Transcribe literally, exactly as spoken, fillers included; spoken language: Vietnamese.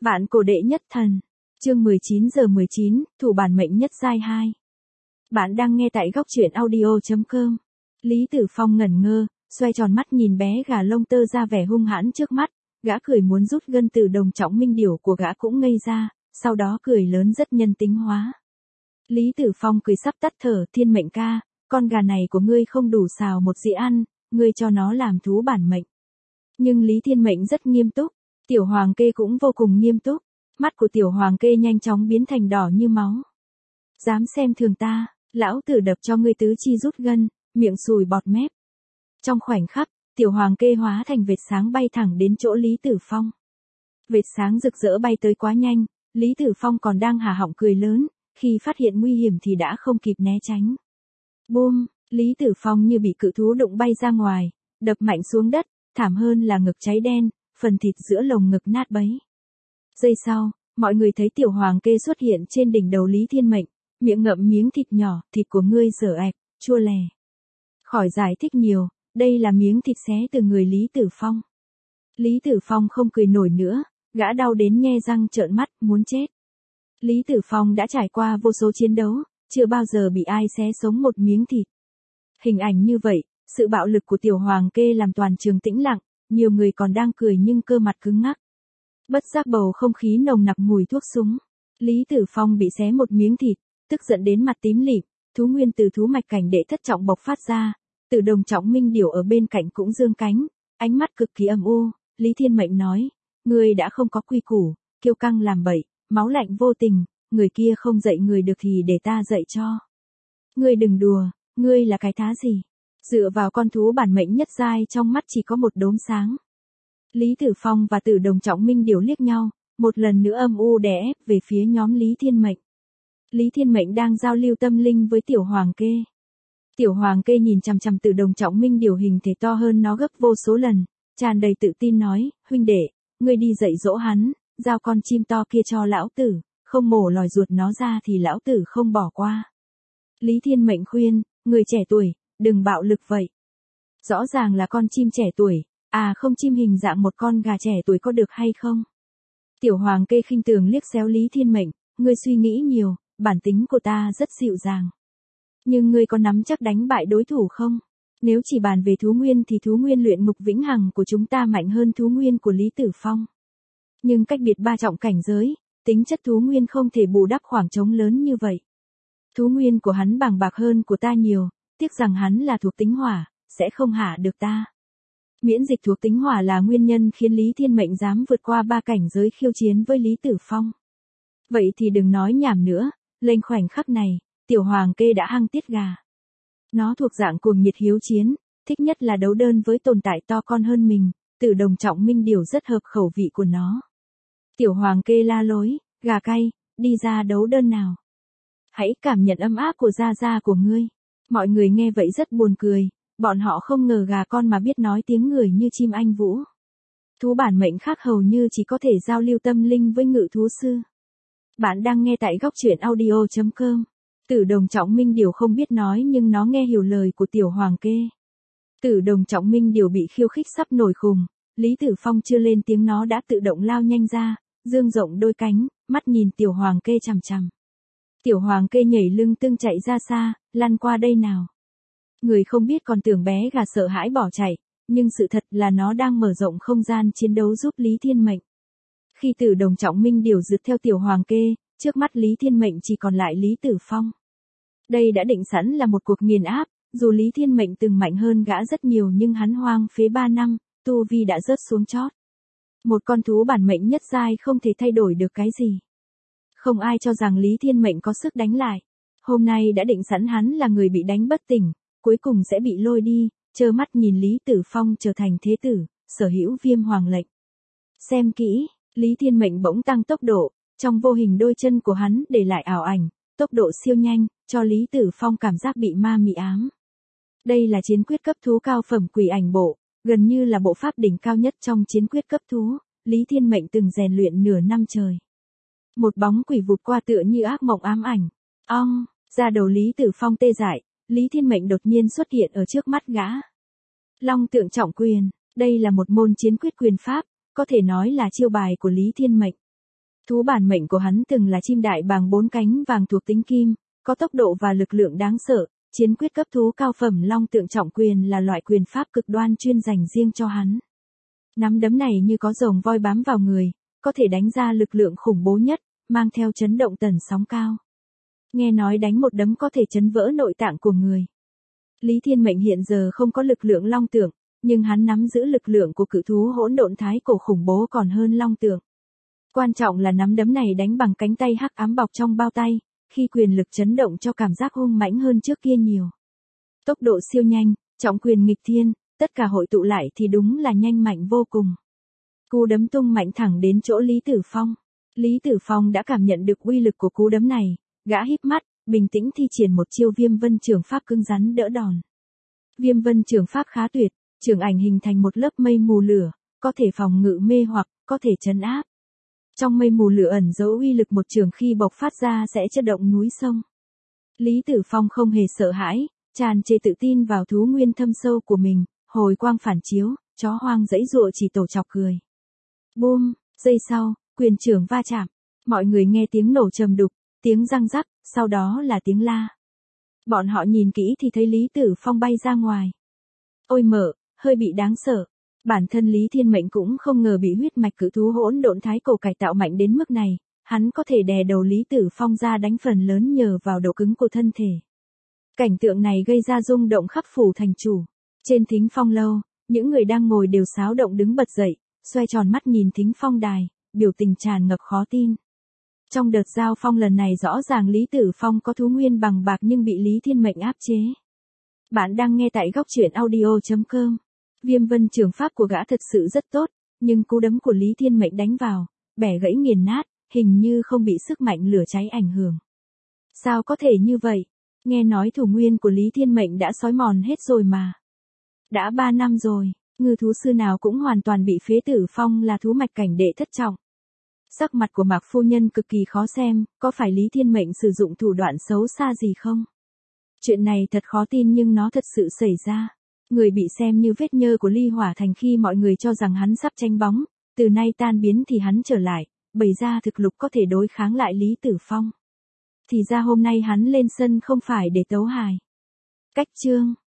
Vạn cổ đệ nhất thần. Chương mười chín giờ mười chín, thủ bản mệnh nhất giai hai. Bạn đang nghe tại góc truyện audio chấm com. Lý Tử Phong ngẩn ngơ, xoay tròn mắt nhìn bé gà lông tơ ra vẻ hung hãn trước mắt, gã cười muốn rút gân từ đồng trọng minh điểu của gã cũng ngây ra, sau đó cười lớn rất nhân tính hóa. Lý Tử Phong cười sắp tắt thở, Thiên Mệnh ca, con gà này của ngươi không đủ xào một dĩa ăn, ngươi cho nó làm thú bản mệnh. Nhưng Lý Thiên Mệnh rất nghiêm túc, Tiểu Hoàng Kê cũng vô cùng nghiêm túc, mắt của Tiểu Hoàng Kê nhanh chóng biến thành đỏ như máu. Dám xem thường ta, lão tử đập cho ngươi tứ chi rút gân, miệng sùi bọt mép. Trong khoảnh khắc, Tiểu Hoàng Kê hóa thành vệt sáng bay thẳng đến chỗ Lý Tử Phong. Vệt sáng rực rỡ bay tới quá nhanh, Lý Tử Phong còn đang há họng cười lớn, khi phát hiện nguy hiểm thì đã không kịp né tránh. Bôm, Lý Tử Phong như bị cự thú đụng bay ra ngoài, đập mạnh xuống đất, thảm hơn là ngực cháy đen, phần thịt giữa lồng ngực nát bấy. Giây sau, mọi người thấy Tiểu Hoàng Kê xuất hiện trên đỉnh đầu Lý Thiên Mệnh, miệng ngậm miếng thịt nhỏ, thịt của ngươi dở ẹp, chua lè. Khỏi giải thích nhiều, đây là miếng thịt xé từ người Lý Tử Phong. Lý Tử Phong không cười nổi nữa, gã đau đến nhe răng trợn mắt, muốn chết. Lý Tử Phong đã trải qua vô số chiến đấu, chưa bao giờ bị ai xé sống một miếng thịt. Hình ảnh như vậy, sự bạo lực của Tiểu Hoàng Kê làm toàn trường tĩnh lặng, nhiều người còn đang cười nhưng cơ mặt cứng ngắc. Bất giác bầu không khí nồng nặc mùi thuốc súng. Lý Tử Phong bị xé một miếng thịt, tức giận đến mặt tím lịm, thú nguyên từ thú mạch cảnh đệ thất trọng bộc phát ra, từ đồng trọng minh điểu ở bên cạnh cũng dương cánh, ánh mắt cực kỳ âm u. Lý Thiên Mệnh nói, ngươi đã không có quy củ, kiêu căng làm bậy, máu lạnh vô tình, người kia không dạy người được thì để ta dạy cho. Ngươi đừng đùa, ngươi là cái thá gì? Dựa vào con thú bản mệnh nhất giai trong mắt chỉ có một đốm sáng. Lý Tử Phong và Tử Đồng Trọng Minh điểu liếc nhau, một lần nữa âm u đè ép về phía nhóm Lý Thiên Mệnh. Lý Thiên Mệnh đang giao lưu tâm linh với Tiểu Hoàng Kê. Tiểu Hoàng Kê nhìn chằm chằm Tử Đồng Trọng Minh điểu hình thể to hơn nó gấp vô số lần, tràn đầy tự tin nói, huynh đệ, ngươi đi dạy dỗ hắn, giao con chim to kia cho lão tử, không mổ lòi ruột nó ra thì lão tử không bỏ qua. Lý Thiên Mệnh khuyên, người trẻ tuổi, đừng bạo lực vậy. Rõ ràng là con chim trẻ tuổi, à không chim hình dạng một con gà trẻ tuổi có được hay không? Tiểu Hoàng Kê khinh thường liếc xéo Lý Thiên Mệnh, ngươi suy nghĩ nhiều, bản tính của ta rất dịu dàng. Nhưng ngươi có nắm chắc đánh bại đối thủ không? Nếu chỉ bàn về thú nguyên thì thú nguyên luyện ngục vĩnh hằng của chúng ta mạnh hơn thú nguyên của Lý Tử Phong. Nhưng cách biệt ba trọng cảnh giới, tính chất thú nguyên không thể bù đắp khoảng trống lớn như vậy. Thú nguyên của hắn bàng bạc hơn của ta nhiều, tiếc rằng hắn là thuộc tính hỏa, sẽ không hạ được ta. Miễn dịch thuộc tính hỏa là nguyên nhân khiến Lý Thiên Mệnh dám vượt qua ba cảnh giới khiêu chiến với Lý Tử Phong. Vậy thì đừng nói nhảm nữa, lên khoảnh khắc này, Tiểu Hoàng Kê đã hăng tiết gà. Nó thuộc dạng cuồng nhiệt hiếu chiến, thích nhất là đấu đơn với tồn tại to con hơn mình, Tử Đồng Trọng Minh điểu rất hợp khẩu vị của nó. Tiểu Hoàng Kê la lối, gà cay, đi ra đấu đơn nào. Hãy cảm nhận ấm áp của da da của ngươi. Mọi người nghe vậy rất buồn cười, bọn họ không ngờ gà con mà biết nói tiếng người như chim anh vũ. Thú bản mệnh khác hầu như chỉ có thể giao lưu tâm linh với ngự thú sư. Bạn đang nghe tại góc truyện audio chấm com. Tử Đồng Trọng Minh điểu không biết nói nhưng nó nghe hiểu lời của Tiểu Hoàng Kê. Tử Đồng Trọng Minh điểu bị khiêu khích sắp nổi khùng, Lý Tử Phong chưa lên tiếng nó đã tự động lao nhanh ra, dương rộng đôi cánh, mắt nhìn Tiểu Hoàng Kê chằm chằm. Tiểu Hoàng Kê nhảy lưng tưng chạy ra xa, lăn qua đây nào. Người không biết còn tưởng bé gà sợ hãi bỏ chạy, nhưng sự thật là nó đang mở rộng không gian chiến đấu giúp Lý Thiên Mệnh. Khi Tử Đồng Trọng Minh điểu rượt theo Tiểu Hoàng Kê, trước mắt Lý Thiên Mệnh chỉ còn lại Lý Tử Phong. Đây đã định sẵn là một cuộc nghiền áp, dù Lý Thiên Mệnh từng mạnh hơn gã rất nhiều nhưng hắn hoang phế ba năm, tu vi đã rớt xuống chót. Một con thú bản mệnh nhất giai không thể thay đổi được cái gì. Không ai cho rằng Lý Thiên Mệnh có sức đánh lại. Hôm nay đã định sẵn hắn là người bị đánh bất tỉnh, cuối cùng sẽ bị lôi đi, trơ mắt nhìn Lý Tử Phong trở thành thế tử, sở hữu viêm hoàng lệnh. Xem kỹ, Lý Thiên Mệnh bỗng tăng tốc độ, trong vô hình đôi chân của hắn để lại ảo ảnh, tốc độ siêu nhanh, cho Lý Tử Phong cảm giác bị ma mị ám. Đây là chiến quyết cấp thú cao phẩm quỷ ảnh bộ, gần như là bộ pháp đỉnh cao nhất trong chiến quyết cấp thú, Lý Thiên Mệnh từng rèn luyện nửa năm trời. Một bóng quỷ vụt qua tựa như ác mộng ám ảnh. Ong, ra đầu Lý Tử Phong tê dại, Lý Thiên Mệnh đột nhiên xuất hiện ở trước mắt gã. Long tượng trọng quyền, đây là một môn chiến quyết quyền pháp, có thể nói là chiêu bài của Lý Thiên Mệnh. Thú bản mệnh của hắn từng là chim đại bàng bốn cánh vàng thuộc tính kim, có tốc độ và lực lượng đáng sợ, chiến quyết cấp thú cao phẩm long tượng trọng quyền là loại quyền pháp cực đoan chuyên dành riêng cho hắn. Nắm đấm này như có rồng voi bám vào người, có thể đánh ra lực lượng khủng bố nhất, mang theo chấn động tần sóng cao. Nghe nói đánh một đấm có thể chấn vỡ nội tạng của người. Lý Thiên Mệnh hiện giờ không có lực lượng long tượng, nhưng hắn nắm giữ lực lượng của cự thú hỗn độn thái cổ khủng bố còn hơn long tượng. Quan trọng là nắm đấm này đánh bằng cánh tay hắc ám bọc trong bao tay, khi quyền lực chấn động cho cảm giác hung mãnh hơn trước kia nhiều. Tốc độ siêu nhanh, trọng quyền nghịch thiên, tất cả hội tụ lại thì đúng là nhanh mạnh vô cùng. Cú đấm tung mạnh thẳng đến chỗ Lý Tử Phong. Lý Tử Phong đã cảm nhận được uy lực của cú đấm này, gã híp mắt, bình tĩnh thi triển một chiêu Viêm Vân Trường Pháp cứng rắn đỡ đòn. Viêm Vân Trường Pháp khá tuyệt, trường ảnh hình thành một lớp mây mù lửa, có thể phòng ngự mê hoặc, có thể trấn áp. Trong mây mù lửa ẩn giấu uy lực một trường khi bộc phát ra sẽ chấn động núi sông. Lý Tử Phong không hề sợ hãi, tràn trề tự tin vào thú nguyên thâm sâu của mình, hồi quang phản chiếu, chó hoang dãy dụa chỉ tổ chọc cười. Bum, giây sau, quyền trưởng va chạm, mọi người nghe tiếng nổ trầm đục, tiếng răng rắc, sau đó là tiếng la. Bọn họ nhìn kỹ thì thấy Lý Tử Phong bay ra ngoài. Ôi mợ, hơi bị đáng sợ. Bản thân Lý Thiên Mệnh cũng không ngờ bị huyết mạch cự thú hỗn độn thái cổ cải tạo mạnh đến mức này, hắn có thể đè đầu Lý Tử Phong ra đánh phần lớn nhờ vào độ cứng của thân thể. Cảnh tượng này gây ra rung động khắp phủ thành chủ. Trên Thính Phong lâu, những người đang ngồi đều xáo động đứng bật dậy, xoay tròn mắt nhìn Thính Phong đài, biểu tình tràn ngập khó tin. Trong đợt giao phong lần này rõ ràng Lý Tử Phong có thú nguyên bằng bạc nhưng bị Lý Thiên Mệnh áp chế. Bạn đang nghe tại góc truyện audio chấm com. Viêm Vân Trường Pháp của gã thật sự rất tốt, nhưng cú đấm của Lý Thiên Mệnh đánh vào, bẻ gãy nghiền nát, hình như không bị sức mạnh lửa cháy ảnh hưởng. Sao có thể như vậy? Nghe nói thủ nguyên của Lý Thiên Mệnh đã xói mòn hết rồi mà. Đã ba năm rồi, ngư thú sư nào cũng hoàn toàn bị phế Tử Phong là thú mạch cảnh đệ thất trọng. Sắc mặt của Mạc phu nhân cực kỳ khó xem, có phải Lý Thiên Mệnh sử dụng thủ đoạn xấu xa gì không? Chuyện này thật khó tin nhưng nó thật sự xảy ra. Người bị xem như vết nhơ của Ly Hỏa Thành khi mọi người cho rằng hắn sắp tranh bóng, từ nay tan biến thì hắn trở lại, bày ra thực lực có thể đối kháng lại Lý Tử Phong. Thì ra hôm nay hắn lên sân không phải để tấu hài. Cách chương